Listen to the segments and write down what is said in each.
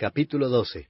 Capítulo 12.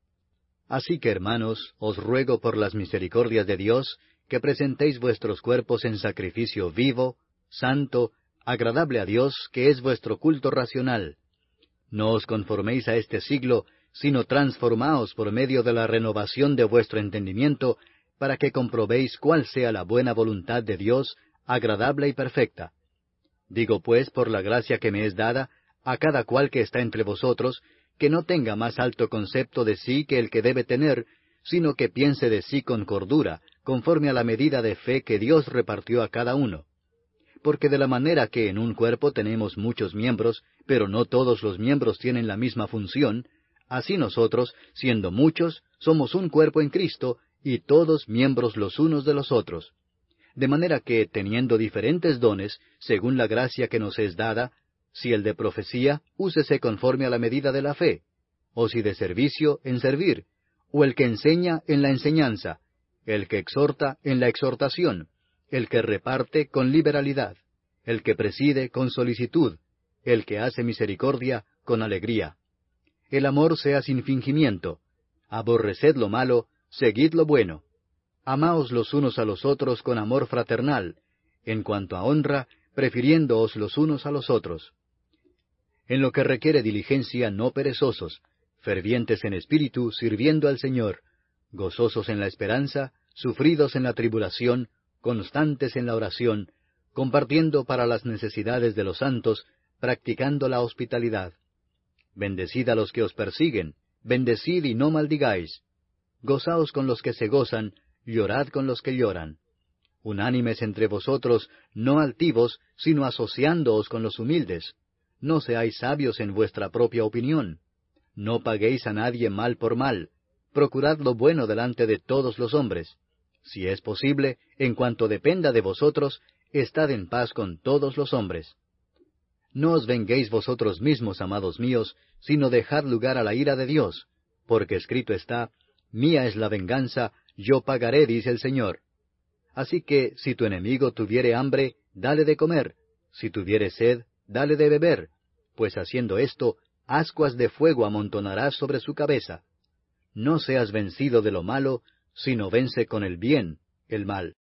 Así que, hermanos, os ruego por las misericordias de Dios, que presentéis vuestros cuerpos en sacrificio vivo, santo, agradable a Dios, que es vuestro culto racional. No os conforméis a este siglo, sino transformaos por medio de la renovación de vuestro entendimiento, para que comprobéis cuál sea la buena voluntad de Dios, agradable y perfecta. Digo pues, por la gracia que me es dada, a cada cual que está entre vosotros, que no tenga más alto concepto de sí que el que debe tener, sino que piense de sí con cordura, conforme a la medida de fe que Dios repartió a cada uno. Porque de la manera que en un cuerpo tenemos muchos miembros, pero no todos los miembros tienen la misma función, así nosotros, siendo muchos, somos un cuerpo en Cristo, y todos miembros los unos de los otros. De manera que, teniendo diferentes dones, según la gracia que nos es dada, si el de profecía, úsese conforme a la medida de la fe, o si de servicio, en servir, o el que enseña, en la enseñanza, el que exhorta, en la exhortación, el que reparte, con liberalidad, el que preside, con solicitud, el que hace misericordia, con alegría. El amor sea sin fingimiento. Aborreced lo malo, seguid lo bueno. Amaos los unos a los otros con amor fraternal, en cuanto a honra, prefiriéndoos los unos a los otros. En lo que requiere diligencia, no perezosos, fervientes en espíritu, sirviendo al Señor, gozosos en la esperanza, sufridos en la tribulación, constantes en la oración, compartiendo para las necesidades de los santos, practicando la hospitalidad. Bendecid a los que os persiguen, bendecid y no maldigáis. Gozaos con los que se gozan, llorad con los que lloran. Unánimes entre vosotros, no altivos, sino asociándoos con los humildes. No seáis sabios en vuestra propia opinión. No paguéis a nadie mal por mal. Procurad lo bueno delante de todos los hombres. Si es posible, en cuanto dependa de vosotros, estad en paz con todos los hombres. No os venguéis vosotros mismos, amados míos, sino dejad lugar a la ira de Dios, porque escrito está, Mía es la venganza, yo pagaré, dice el Señor. Así que, si tu enemigo tuviere hambre, dale de comer; si tuviere sed, dale de beber, pues haciendo esto, ascuas de fuego amontonarás sobre su cabeza. No seas vencido de lo malo, sino vence con el bien el mal.